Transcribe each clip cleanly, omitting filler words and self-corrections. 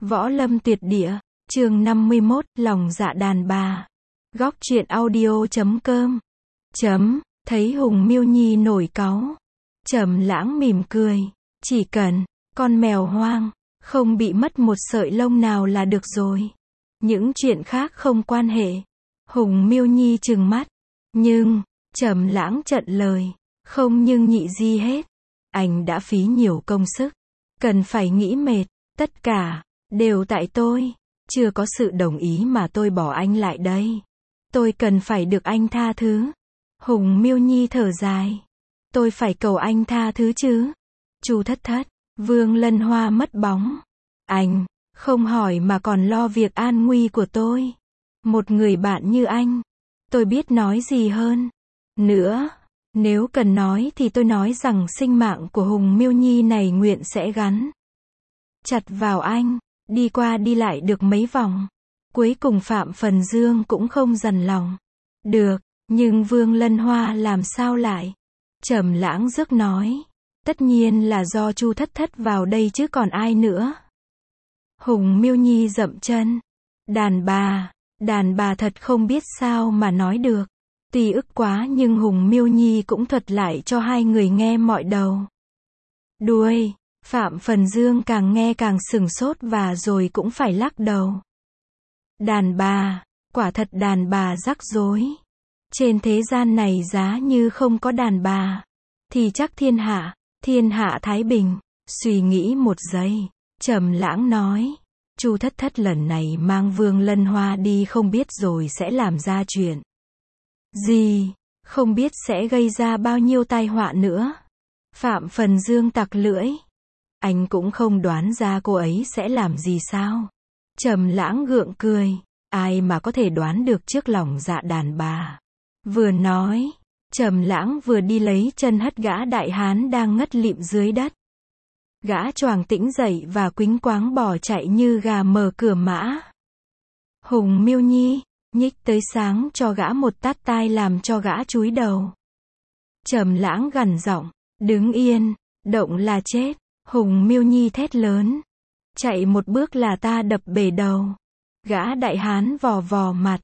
Võ Lâm Tuyệt Địa, chương 51, lòng dạ đàn bà. Góc truyện audio.com. Thấy Hùng Miêu Nhi nổi cáu. Trầm Lãng mỉm cười. Chỉ cần, con mèo hoang, không bị mất một sợi lông nào là được rồi. Những chuyện khác không quan hệ. Hùng Miêu Nhi trừng mắt. Nhưng, Trầm Lãng chặn lời. Không nhưng nhị gì hết. Anh đã phí nhiều công sức. Cần phải nghĩ mệt. Tất cả đều tại tôi. Chưa có sự đồng ý mà tôi bỏ anh lại đây. Tôi cần phải được anh tha thứ. Hùng Miêu Nhi thở dài. Tôi phải cầu anh tha thứ chứ. Chu Thất Thất, Vương Lân Hoa mất bóng. Anh, không hỏi mà còn lo việc an nguy của tôi. Một người bạn như anh. Tôi biết nói gì hơn. Nữa, nếu cần nói thì tôi nói rằng sinh mạng của Hùng Miêu Nhi này nguyện sẽ gắn chặt vào anh. Đi qua đi lại được mấy vòng. Cuối cùng Phạm Phần Dương cũng không dằn lòng. Được, nhưng Vương Lân Hoa làm sao lại? Trầm Lãng rước nói. Tất nhiên là do Chu Thất Thất vào đây chứ còn ai nữa. Hùng Miêu Nhi dậm chân. Đàn bà thật không biết sao mà nói được. Tuy ức quá nhưng Hùng Miêu Nhi cũng thuật lại cho hai người nghe mọi đầu đuôi. Phạm Phần Dương càng nghe càng sửng sốt và rồi cũng phải lắc đầu. Đàn bà, quả thật đàn bà rắc rối. Trên thế gian này giá như không có đàn bà, thì chắc thiên hạ thái bình. Suy nghĩ một giây, Trầm Lãng nói. Chu Thất Thất lần này mang Vương Lân Hoa đi không biết rồi sẽ làm ra chuyện gì, không biết sẽ gây ra bao nhiêu tai họa nữa. Phạm Phần Dương tặc lưỡi. Anh cũng không đoán ra cô ấy sẽ làm gì sao? Trầm Lãng gượng cười. Ai mà có thể đoán được trước lòng dạ đàn bà. Vừa nói, Trầm Lãng vừa đi lấy chân hất gã đại hán đang ngất lịm dưới đất. Gã choàng tỉnh dậy và quĩnh quáng bỏ chạy như gà mở cửa mã. Hùng Miêu Nhi nhích tới sáng cho gã một tát tai làm cho gã chúi đầu. Trầm Lãng gằn giọng, đứng yên, động là chết. Hùng Miêu Nhi thét lớn. Chạy một bước là ta đập bể đầu. Gã đại hán vò vò mặt.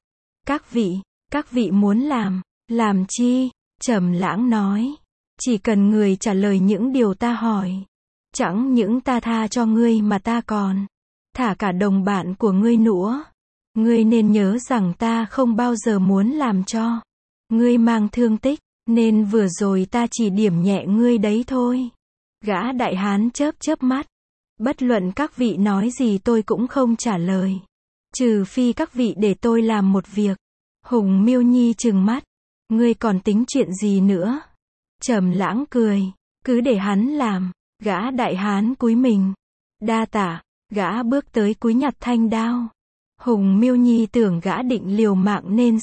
Các vị muốn làm chi? Trầm Lãng nói. Chỉ cần người trả lời những điều ta hỏi. Chẳng những ta tha cho ngươi mà ta còn thả cả đồng bạn của ngươi nữa. Ngươi nên nhớ rằng ta không bao giờ muốn làm cho ngươi mang thương tích, nên vừa rồi ta chỉ điểm nhẹ ngươi đấy thôi. Gã đại hán chớp mắt. Bất luận các vị nói gì tôi cũng không trả lời. Trừ phi các vị để tôi làm một việc. Hùng Miêu Nhi trừng mắt. Ngươi còn tính chuyện gì nữa? Trầm Lãng cười. Cứ để hắn làm. Gã đại hán cúi mình. Đa tạ. Gã bước tới cúi nhặt thanh đao. Hùng Miêu Nhi tưởng gã định liều mạng nên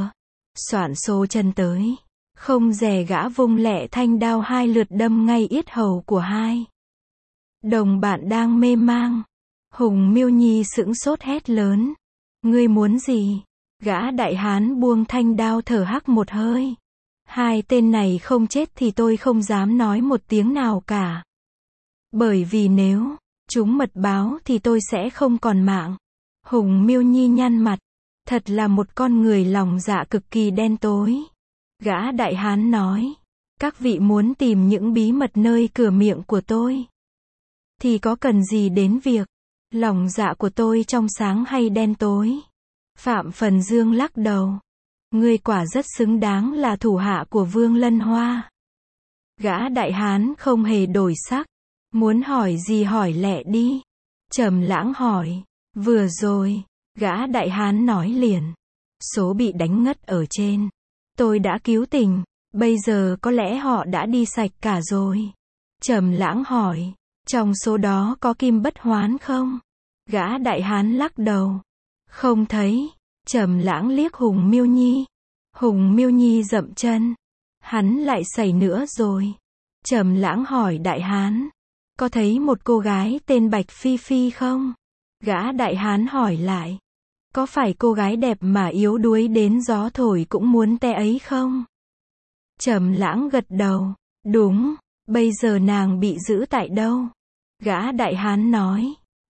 xoạn xô chân tới. Không dè gã vung lẹ thanh đao hai lượt đâm ngay yết hầu của hai đồng bạn đang mê mang. Hùng Miêu Nhi sững sốt hét lớn. Ngươi muốn gì? Gã đại hán buông thanh đao thở hắt một hơi. Hai tên này không chết thì tôi không dám nói một tiếng nào cả. Bởi vì nếu chúng mật báo thì tôi sẽ không còn mạng. Hùng Miêu Nhi nhăn mặt. Thật là một con người lòng dạ cực kỳ đen tối. Gã đại hán nói. Các vị muốn tìm những bí mật nơi cửa miệng của tôi thì có cần gì đến việc lòng dạ của tôi trong sáng hay đen tối? Phạm Phần Dương lắc đầu. Ngươi quả rất xứng đáng là thủ hạ của Vương Lân Hoa. Gã đại hán không hề đổi sắc. Muốn hỏi gì hỏi lẹ đi. Trầm Lãng hỏi. Vừa rồi, gã đại hán nói liền. Số bị đánh ngất ở trên, tôi đã cứu tỉnh. Bây giờ có lẽ họ đã đi sạch cả rồi. Trầm Lãng hỏi. Trong số đó có Kim Bất Hoán không? Gã đại hán lắc đầu. Không thấy. Trầm Lãng liếc Hùng Miêu Nhi. Hùng Miêu Nhi dậm chân. Hắn lại xảy nữa rồi. Trầm Lãng hỏi đại hán. Có thấy một cô gái tên Bạch Phi Phi không? Gã đại hán hỏi lại. Có phải cô gái đẹp mà yếu đuối đến gió thổi cũng muốn te ấy không? Trầm Lãng gật đầu. Đúng. Bây giờ nàng bị giữ tại đâu? Gã đại hán nói.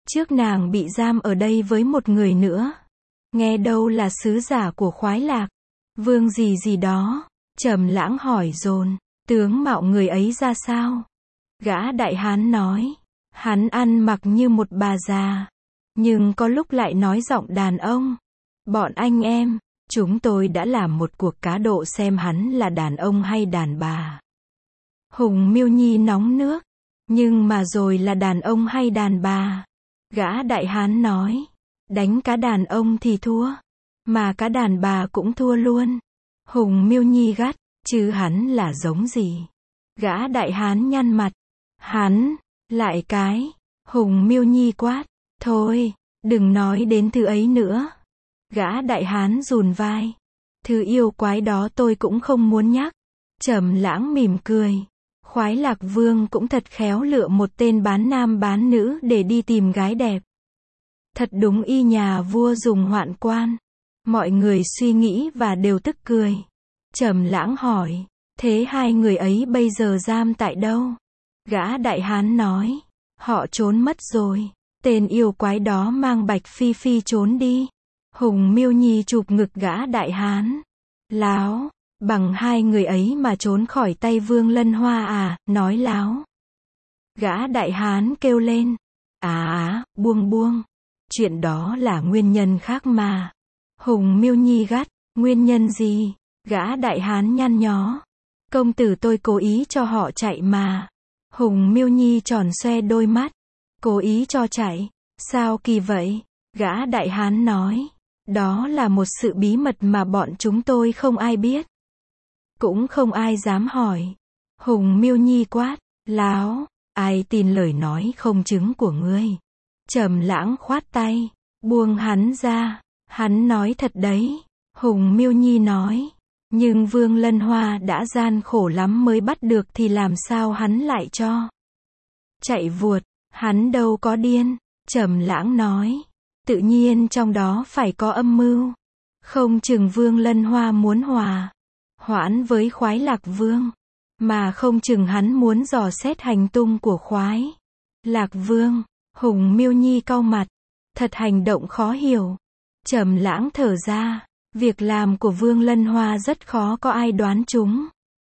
Trước nàng bị giam ở đây với một người nữa. Nghe đâu là sứ giả của Khoái Lạc. Vương gì gì đó. Trầm Lãng hỏi dồn. Tướng mạo người ấy ra sao? Gã đại hán nói. Hắn ăn mặc như một bà già. Nhưng có lúc lại nói giọng đàn ông. Bọn anh em, chúng tôi đã làm một cuộc cá độ xem hắn là đàn ông hay đàn bà. Hùng Miêu Nhi nóng nước. Nhưng mà rồi là đàn ông hay đàn bà? Gã đại hán nói. Đánh cá đàn ông thì thua. Mà cá đàn bà cũng thua luôn. Hùng Miêu Nhi gắt. Chứ hắn là giống gì? Gã đại hán nhăn mặt. Hắn, lại cái. Hùng Miêu Nhi quát. Thôi, đừng nói đến thứ ấy nữa. Gã đại hán rùn vai. Thứ yêu quái đó tôi cũng không muốn nhắc. Trầm Lãng mỉm cười. Khoái Lạc Vương cũng thật khéo lựa một tên bán nam bán nữ để đi tìm gái đẹp. Thật đúng y nhà vua dùng hoạn quan. Mọi người suy nghĩ và đều tức cười. Trầm Lãng hỏi. Thế hai người ấy bây giờ giam tại đâu? Gã đại hán nói. Họ trốn mất rồi. Tên yêu quái đó mang Bạch Phi Phi trốn đi. Hùng Miêu Nhi chụp ngực gã đại hán. Láo, bằng hai người ấy mà trốn khỏi tay Vương Lân Hoa à, nói láo. Gã đại hán kêu lên. Buông buông. Chuyện đó là nguyên nhân khác mà. Hùng Miêu Nhi gắt. Nguyên nhân gì? Gã đại hán nhăn nhó. Công tử tôi cố ý cho họ chạy mà. Hùng Miêu Nhi tròn xoe đôi mắt. Cố ý cho chạy? Sao kỳ vậy? Gã đại hán nói. Đó là một sự bí mật mà bọn chúng tôi không ai biết. Cũng không ai dám hỏi. Hùng Miêu Nhi quát. Láo, ai tin lời nói không chứng của ngươi? Trầm Lãng khoát tay. Buông hắn ra. Hắn nói thật đấy. Hùng Miêu Nhi nói. Nhưng Vương Lân Hoa đã gian khổ lắm mới bắt được thì làm sao hắn lại cho chạy vuột? Hắn đâu có điên. Trầm Lãng nói. Tự nhiên trong đó phải có âm mưu. Không chừng Vương Lân Hoa muốn hòa hoãn với Khoái Lạc Vương. Mà không chừng hắn muốn dò xét hành tung của Khoái Lạc Vương. Hùng Miêu Nhi cau mặt. Thật hành động khó hiểu. Trầm Lãng thở ra. Việc làm của Vương Lân Hoa rất khó có ai đoán trúng.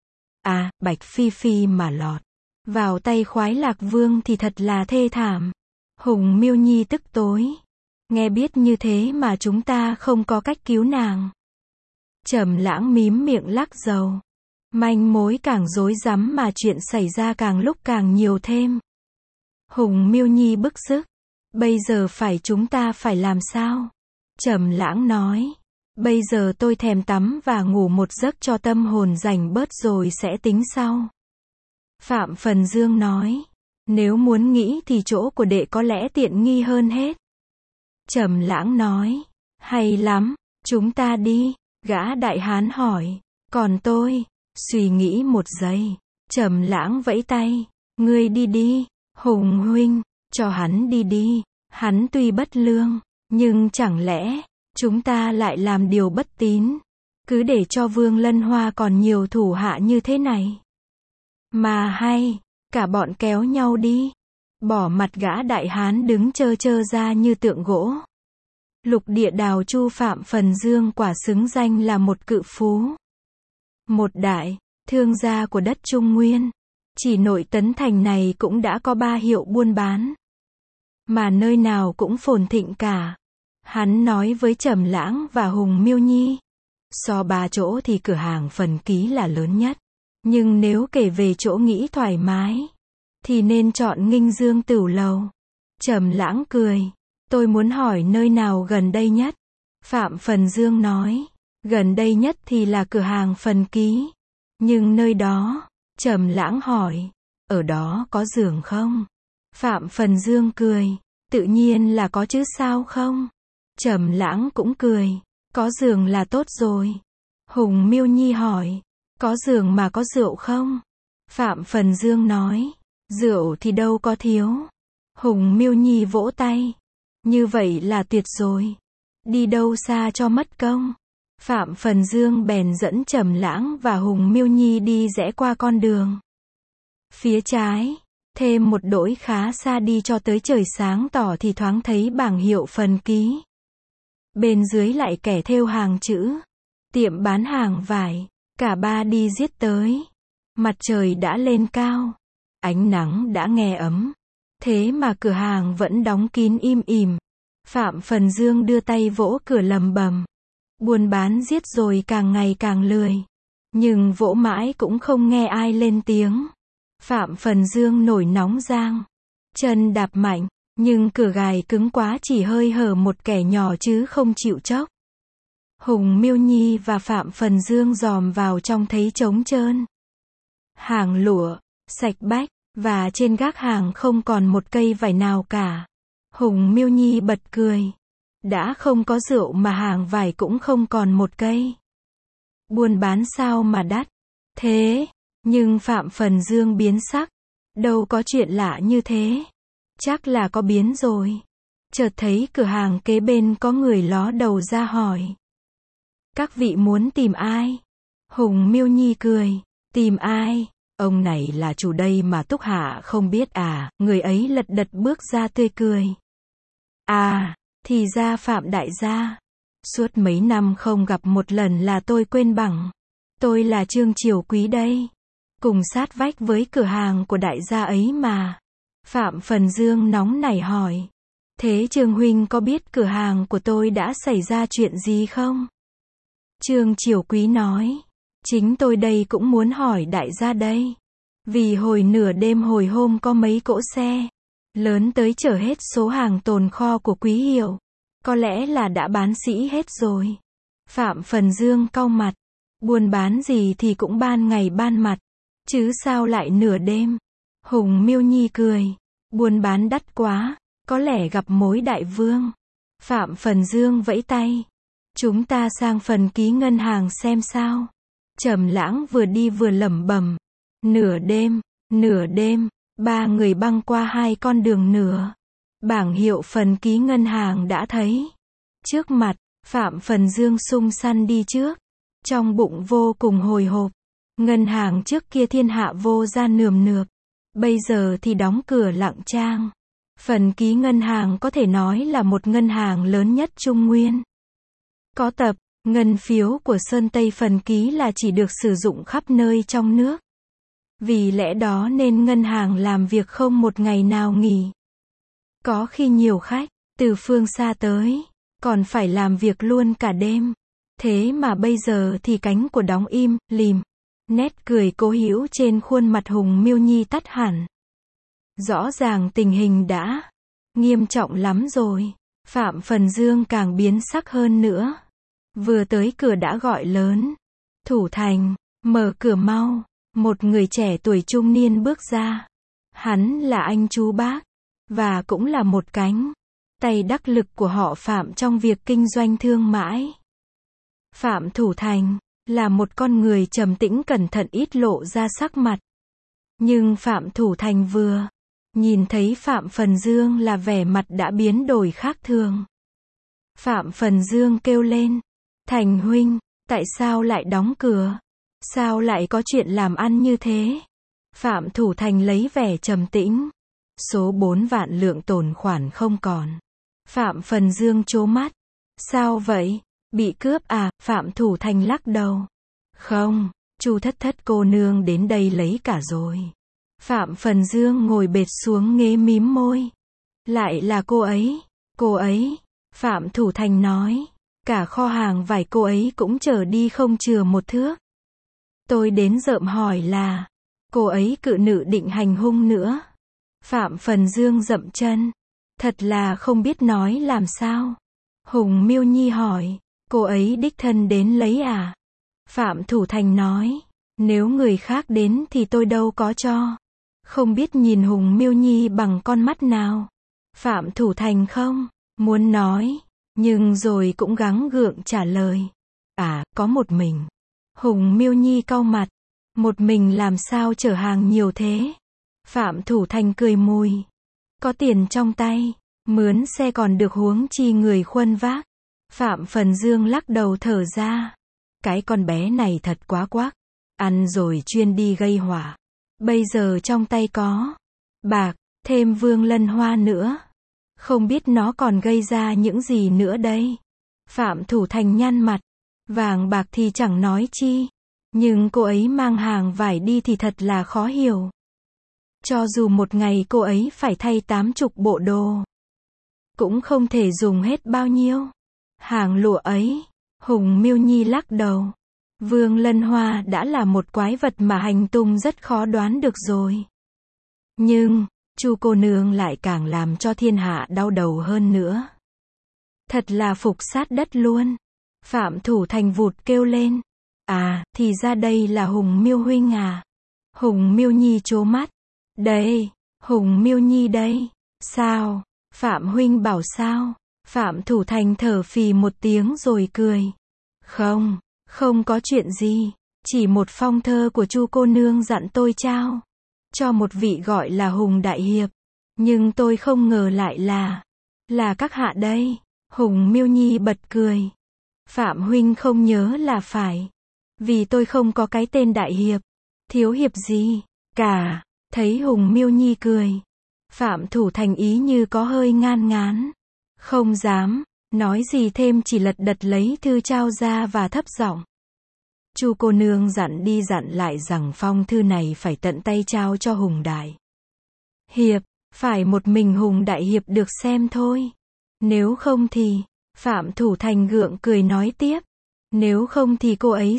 Bạch Phi Phi mà lọt vào tay Khoái Lạc Vương thì thật là thê thảm. Hùng Miêu Nhi tức tối. Nghe biết như thế mà chúng ta không có cách cứu nàng. Trầm Lãng mím miệng lắc đầu. Manh mối càng rối rắm mà chuyện xảy ra càng lúc càng nhiều thêm. Hùng Miêu Nhi bức xúc. Bây giờ chúng ta phải làm sao? Trầm Lãng nói. Bây giờ tôi thèm tắm và ngủ một giấc cho tâm hồn rảnh bớt rồi sẽ tính sau. Phạm Phần Dương nói. Nếu muốn nghĩ thì chỗ của đệ có lẽ tiện nghi hơn hết. Trầm Lãng nói. Hay lắm, chúng ta đi. Gã đại hán hỏi. Còn tôi? Suy nghĩ một giây. Trầm Lãng vẫy tay. Ngươi đi đi. Hùng huynh, cho hắn đi đi. Hắn tuy bất lương, nhưng chẳng lẽ chúng ta lại làm điều bất tín, cứ để cho Vương Lân Hoa còn nhiều thủ hạ như thế này? Mà hay, cả bọn kéo nhau đi. Bỏ mặt gã đại hán đứng trơ trơ ra như tượng gỗ. Lục địa đào chu Phạm Phần Dương quả xứng danh là một cự phú. Một đại thương gia của đất Trung Nguyên. Chỉ nội Tấn Thành này cũng đã có 3 hiệu buôn bán. Mà nơi nào cũng phồn thịnh cả. Hắn nói với Trầm Lãng và Hùng Miêu Nhi. So 3 chỗ thì cửa hàng Phần Ký là lớn nhất. Nhưng nếu kể về chỗ nghĩ thoải mái, thì nên chọn Nghinh Dương Tửu Lầu. Trầm Lãng cười. Tôi muốn hỏi nơi nào gần đây nhất? Phạm Phần Dương nói. Gần đây nhất thì là cửa hàng Phần Ký. Nhưng nơi đó? Trầm Lãng hỏi. Ở đó có giường không? Phạm Phần Dương cười. Tự nhiên là có chứ sao không? Trầm Lãng cũng cười. Có giường là tốt rồi. Hùng Miêu Nhi hỏi. Có giường mà có rượu không? Phạm Phần Dương nói. Rượu thì đâu có thiếu. Hùng Miêu Nhi vỗ tay. Như vậy là tuyệt rồi. Đi đâu xa cho mất công. Phạm Phần Dương bèn dẫn Trầm Lãng và Hùng Miêu Nhi đi rẽ qua con đường phía trái. Thêm một đỗi khá xa đi cho tới trời sáng tỏ thì thoáng thấy bảng hiệu phần ký. Bên dưới lại kẻ thêu hàng chữ. Tiệm bán hàng vải. Cả ba đi giết tới. Mặt trời đã lên cao. Ánh nắng đã nghe ấm. Thế mà cửa hàng vẫn đóng kín im ỉm. Phạm Phần Dương đưa tay vỗ cửa lầm bầm. Buôn bán giết rồi càng ngày càng lười. Nhưng vỗ mãi cũng không nghe ai lên tiếng. Phạm Phần Dương nổi nóng giang. Chân đạp mạnh. Nhưng cửa gài cứng quá chỉ hơi hở một kẻ nhỏ chứ không chịu chốc. Hùng Miêu Nhi và Phạm Phần Dương dòm vào trong thấy trống trơn. Hàng lụa, sạch bách, và trên gác hàng không còn một cây vải nào cả. Hùng Miêu Nhi bật cười. Đã không có rượu mà hàng vải cũng không còn một cây. Buôn bán sao mà đắt thế? Nhưng Phạm Phần Dương biến sắc. Đâu có chuyện lạ như thế. Chắc là có biến rồi. Chợt thấy cửa hàng kế bên có người ló đầu ra hỏi. Các vị muốn tìm ai? Hùng Miêu Nhi cười. Tìm ai? Ông này là chủ đây mà Túc Hạ không biết à? Người ấy lật đật bước ra tươi cười. À, thì ra Phạm đại gia. Suốt mấy năm không gặp một lần là tôi quên bẵng. Tôi là Trương Triều Quý đây. Cùng sát vách với cửa hàng của đại gia ấy mà. Phạm Phần Dương nóng nảy hỏi. Thế Trương huynh có biết cửa hàng của tôi đã xảy ra chuyện gì không? Trương Triều Quý nói. Chính tôi đây cũng muốn hỏi đại gia đây. Vì hồi nửa đêm hồi hôm có mấy cỗ xe lớn tới chở hết số hàng tồn kho của Quý hiệu. Có lẽ là đã bán sỉ hết rồi. Phạm Phần Dương cau mặt. Buôn bán gì thì cũng ban ngày ban mặt. Chứ sao lại nửa đêm? Hùng Miêu Nhi cười. Buôn bán đắt quá. Có lẽ gặp mối đại vương. Phạm Phần Dương vẫy tay. Chúng ta sang phần ký ngân hàng xem sao. Trầm Lãng vừa đi vừa lẩm bẩm. Nửa đêm, ba người băng qua hai con đường nửa. Bảng hiệu phần ký ngân hàng đã thấy. Trước mặt, Phạm Phần Dương sung săn đi trước. Trong bụng vô cùng hồi hộp. Ngân hàng trước kia thiên hạ vô ra nườm nượp. Bây giờ thì đóng cửa lặng trang. Phần ký ngân hàng có thể nói là một ngân hàng lớn nhất Trung Nguyên. Có tập, ngân phiếu của Sơn Tây phần ký là chỉ được sử dụng khắp nơi trong nước. Vì lẽ đó nên ngân hàng làm việc không một ngày nào nghỉ. Có khi nhiều khách, từ phương xa tới, còn phải làm việc luôn cả đêm. Thế mà bây giờ thì cánh của đóng im, lìm. Nét cười cố hữu trên khuôn mặt Hùng Miêu Nhi tắt hẳn. Rõ ràng tình hình đã nghiêm trọng lắm rồi. Phạm Phần Dương càng biến sắc hơn nữa. Vừa tới cửa đã gọi lớn. Thủ thành, mở cửa mau. Một người trẻ tuổi trung niên bước ra. Hắn là anh chú bác. Và cũng là một cánh tay đắc lực của họ Phạm trong việc kinh doanh thương mại. Phạm Thủ Thành là một con người trầm tĩnh cẩn thận ít lộ ra sắc mặt. Nhưng Phạm Thủ Thành vừa nhìn thấy Phạm Phần Dương là vẻ mặt đã biến đổi khác thường. Phạm Phần Dương kêu lên. Thành huynh, tại sao lại đóng cửa? Sao lại có chuyện làm ăn như thế? Phạm Thủ Thành lấy vẻ trầm tĩnh. Số 4 vạn lượng tồn khoản không còn. Phạm Phần Dương trố mắt. Sao vậy? Bị cướp à? Phạm Thủ Thành lắc đầu. Không, Chu Thất cô nương đến đây lấy cả rồi. Phạm Phần Dương ngồi bệt xuống ghế mím môi. Lại là cô ấy. Cô ấy. Phạm Thủ Thành nói. Cả kho hàng vải cô ấy cũng chở đi không chừa một thước. Tôi đến rợm hỏi là. Cô ấy cự nữ định hành hung nữa. Phạm Phần Dương dậm chân. Thật là không biết nói làm sao. Hùng Miêu Nhi hỏi. Cô ấy đích thân đến lấy à? Phạm Thủ Thành nói. Nếu người khác đến thì tôi đâu có cho. Không biết nhìn Hùng Miêu Nhi bằng con mắt nào. Phạm Thủ Thành không muốn nói. Nhưng rồi cũng gắng gượng trả lời. À, có một mình. Hùng Miêu Nhi cau mặt. Một mình làm sao chở hàng nhiều thế? Phạm Thủ Thành cười mùi. Có tiền trong tay. Mướn xe còn được huống chi người khuân vác. Phạm Phần Dương lắc đầu thở ra. Cái con bé này thật quá quắc. Ăn rồi chuyên đi gây họa. Bây giờ trong tay có bạc, thêm Vương Lân Hoa nữa. Không biết nó còn gây ra những gì nữa đây. Phạm Thủ Thành nhăn mặt. Vàng bạc thì chẳng nói chi. Nhưng cô ấy mang hàng vải đi thì thật là khó hiểu. Cho dù một ngày cô ấy phải thay 80 bộ đồ, cũng không thể dùng hết bao nhiêu hàng lụa ấy. Hùng Miêu Nhi lắc đầu. Vương Lân Hoa đã là một quái vật mà hành tung rất khó đoán được rồi. Nhưng, Chu cô nương lại càng làm cho thiên hạ đau đầu hơn nữa. Thật là phục sát đất luôn. Phạm Thủ Thành vụt kêu lên. À, thì ra đây là Hùng Miêu huynh à. Hùng Miêu Nhi trố mắt. Đây, Hùng Miêu Nhi đây. Sao? Phạm huynh bảo sao? Phạm Thủ Thành thở phì một tiếng rồi cười. Không, không có chuyện gì. Chỉ một phong thơ của Chu cô nương dặn tôi trao cho một vị gọi là Hùng Đại Hiệp. Nhưng tôi không ngờ lại là các hạ đây. Hùng Miêu Nhi bật cười. Phạm huynh không nhớ là phải. Vì tôi không có cái tên Đại Hiệp. Thiếu hiệp gì cả. Thấy Hùng Miêu Nhi cười, Phạm Thủ Thành ý như có hơi ngan ngán. Không dám nói gì thêm, chỉ lật đật lấy thư trao ra và thấp giọng. Chu cô nương dặn đi dặn lại rằng phong thư này phải tận tay trao cho Hùng Đại Hiệp. Phải một mình Hùng Đại Hiệp được xem thôi. Nếu không thì, Phạm Thủ Thành gượng cười nói tiếp. Nếu không thì cô ấy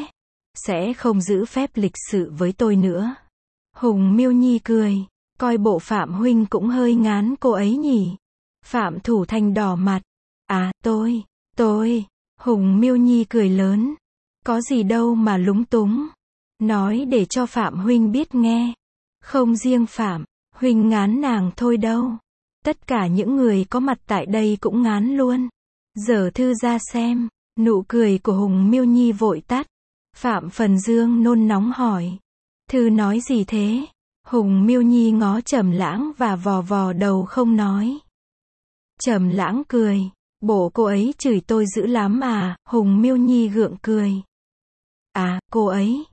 sẽ không giữ phép lịch sự với tôi nữa. Hùng Miêu Nhi cười. Coi bộ Phạm huynh cũng hơi ngán cô ấy nhỉ. Phạm Thủ Thành đỏ mặt. À, tôi. Hùng Miêu Nhi cười lớn. Có gì đâu mà lúng túng. Nói để cho Phạm huynh biết nghe. Không riêng Phạm huynh ngán nàng thôi đâu. Tất cả những người có mặt tại đây cũng ngán luôn. Giở thư ra xem. Nụ cười của Hùng Miêu Nhi vội tắt. Phạm Phần Dương nôn nóng hỏi. Thư nói gì thế? Hùng Miêu Nhi ngó Trầm Lãng và vò vò đầu không nói. Trầm Lãng cười. Bộ cô ấy chửi tôi dữ lắm à? Hùng Miêu Nhi gượng cười. À, cô ấy.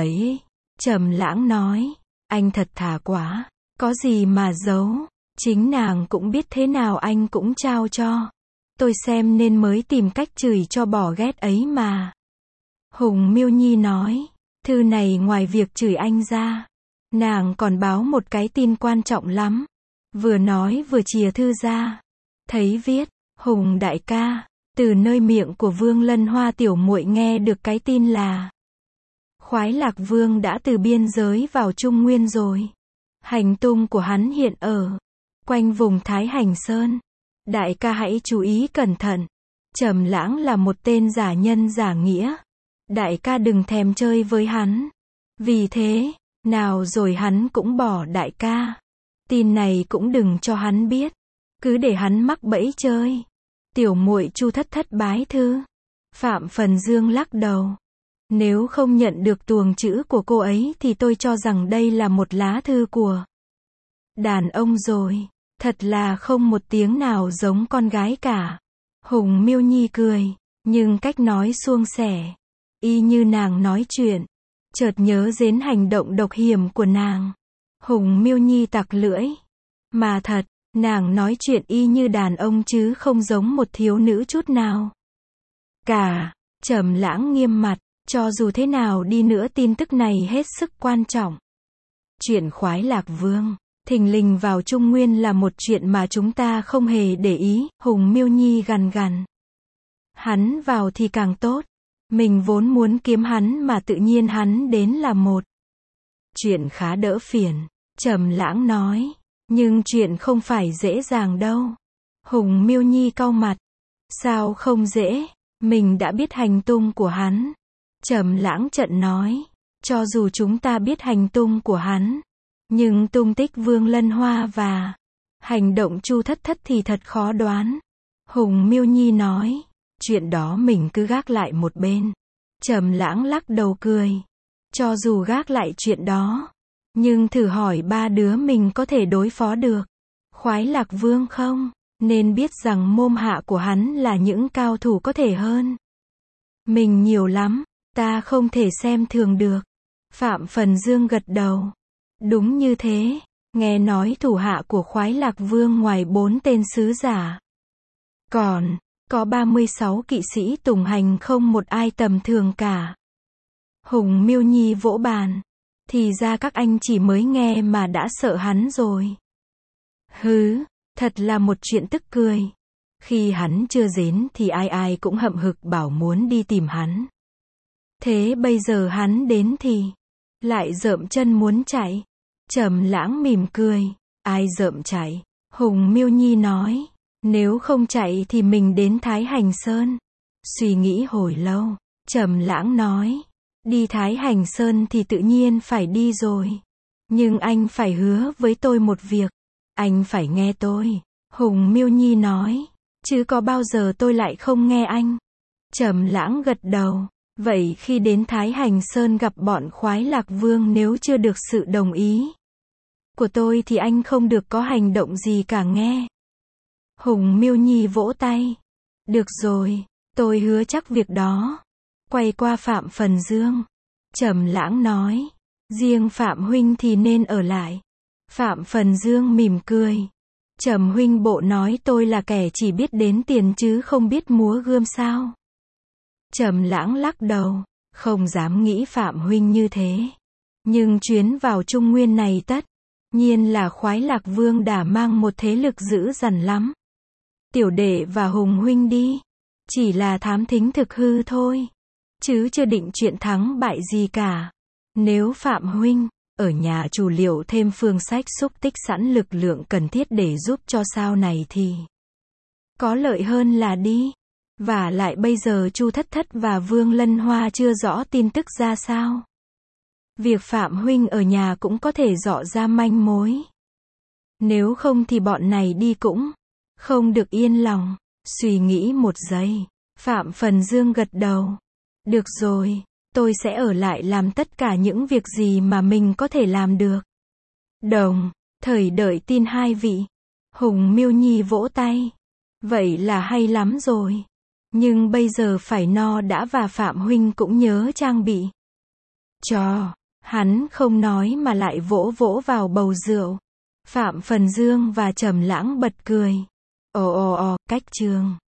Trầm Lãng nói. Anh thật thà quá. Có gì mà giấu. Chính nàng cũng biết thế nào anh cũng trao cho tôi xem nên mới tìm cách chửi cho bỏ ghét ấy mà. Hùng Miêu Nhi nói. Thư này ngoài việc chửi anh ra, nàng còn báo một cái tin quan trọng lắm. Vừa nói vừa chìa thư ra. Thấy viết, Hùng đại ca, từ nơi miệng của Vương Lân Hoa tiểu muội nghe được cái tin là Khoái Lạc Vương đã từ biên giới vào Trung Nguyên rồi. Hành tung của hắn hiện ở quanh vùng Thái Hành Sơn. Đại ca hãy chú ý cẩn thận. Trầm Lãng là một tên giả nhân giả nghĩa. Đại ca đừng thèm chơi với hắn. Vì thế, nào rồi hắn cũng bỏ đại ca. Tin này cũng đừng cho hắn biết. Cứ để hắn mắc bẫy chơi. Tiểu muội Chu thất thất bái thư. Phạm Phần Dương lắc đầu. Nếu không nhận được tuồng chữ của cô ấy thì tôi cho rằng đây là một lá thư của đàn ông rồi. Thật là không một tiếng nào giống con gái cả. Hùng Miêu Nhi cười, nhưng cách nói suông sẻ, y như nàng nói chuyện. Chợt nhớ đến hành động độc hiểm của nàng. Hùng Miêu Nhi tặc lưỡi. Mà thật, nàng nói chuyện y như đàn ông chứ không giống một thiếu nữ chút nào cả. Trầm Lãng nghiêm mặt. Cho dù thế nào đi nữa tin tức này hết sức quan trọng. Chuyện Khoái Lạc Vương thình lình vào Trung Nguyên là một chuyện mà chúng ta không hề để ý. Hùng Miêu Nhi gằn gằn. Hắn vào thì càng tốt. Mình vốn muốn kiếm hắn mà tự nhiên hắn đến là một chuyện khá đỡ phiền. Trầm Lãng nói. Nhưng chuyện không phải dễ dàng đâu. Hùng Miêu Nhi cau mặt. Sao không dễ? Mình đã biết hành tung của hắn. Trầm Lãng trợn nói. Cho dù chúng ta biết hành tung của hắn, nhưng tung tích Vương Lân Hoa và hành động Chu thất thất thì thật khó đoán. Hùng Miêu Nhi nói. Chuyện đó mình cứ gác lại một bên. Trầm Lãng lắc đầu cười. Cho dù gác lại chuyện đó, nhưng thử hỏi ba đứa mình có thể đối phó được Khoái Lạc Vương không? Nên biết rằng môn hạ của hắn là những cao thủ có thể hơn mình nhiều lắm. Ta không thể xem thường được. Phạm Phần Dương gật đầu. Đúng như thế. Nghe nói thủ hạ của Khoái Lạc Vương ngoài 4 tên sứ giả, còn có 36 kỵ sĩ tùng hành không một ai tầm thường cả. Hùng Miêu Nhi vỗ bàn. Thì ra các anh chỉ mới nghe mà đã sợ hắn rồi. Hứ, thật là một chuyện tức cười. Khi hắn chưa đến thì ai ai cũng hậm hực bảo muốn đi tìm hắn. Thế bây giờ hắn đến thì lại rợm chân muốn chạy. Trầm Lãng mỉm cười. Ai rợm chạy? Hùng Miêu Nhi nói. Nếu không chạy thì mình đến Thái Hành Sơn. Suy nghĩ hồi lâu, Trầm Lãng nói. Đi Thái Hành Sơn thì tự nhiên phải đi rồi. Nhưng anh phải hứa với tôi một việc. Anh phải nghe tôi. Hùng Miêu Nhi nói. Chứ có bao giờ tôi lại không nghe anh. Trầm Lãng gật đầu. Vậy khi đến Thái Hành Sơn gặp bọn Khoái Lạc Vương nếu chưa được sự đồng ý của tôi thì anh không được có hành động gì cả nghe. Hùng Miêu Nhi vỗ tay. Được rồi, tôi hứa chắc việc đó. Quay qua Phạm Phần Dương. Trầm Lãng nói. Riêng Phạm huynh thì nên ở lại. Phạm Phần Dương mỉm cười. Trầm huynh bộ nói tôi là kẻ chỉ biết đến tiền chứ không biết múa gươm sao? Trầm Lãng lắc đầu. Không dám nghĩ Phạm huynh như thế. Nhưng chuyến vào Trung Nguyên này tất nhiên là Khoái Lạc Vương đã mang một thế lực dữ dằn lắm. Tiểu đệ và Hùng huynh đi. Chỉ là thám thính thực hư thôi. Chứ chưa định chuyện thắng bại gì cả. Nếu Phạm huynh ở nhà chủ liệu thêm phương sách xúc tích sẵn lực lượng cần thiết để giúp cho sau này thì có lợi hơn là đi. Và lại bây giờ Chu Thất Thất và Vương Lân Hoa chưa rõ tin tức ra sao. Việc Phạm huynh ở nhà cũng có thể dọ ra manh mối. Nếu không thì bọn này đi cũng không được yên lòng. Suy nghĩ một giây, Phạm Phần Dương gật đầu. Được rồi, tôi sẽ ở lại làm tất cả những việc gì mà mình có thể làm được. Đồng thời đợi tin hai vị. Hùng Miêu Nhi vỗ tay. Vậy là hay lắm rồi. Nhưng bây giờ phải no đã và Phạm huynh cũng nhớ trang bị cho. Hắn không nói mà lại vỗ vỗ vào bầu rượu. Phạm Phần Dương và Trầm Lãng bật cười. Cách trường.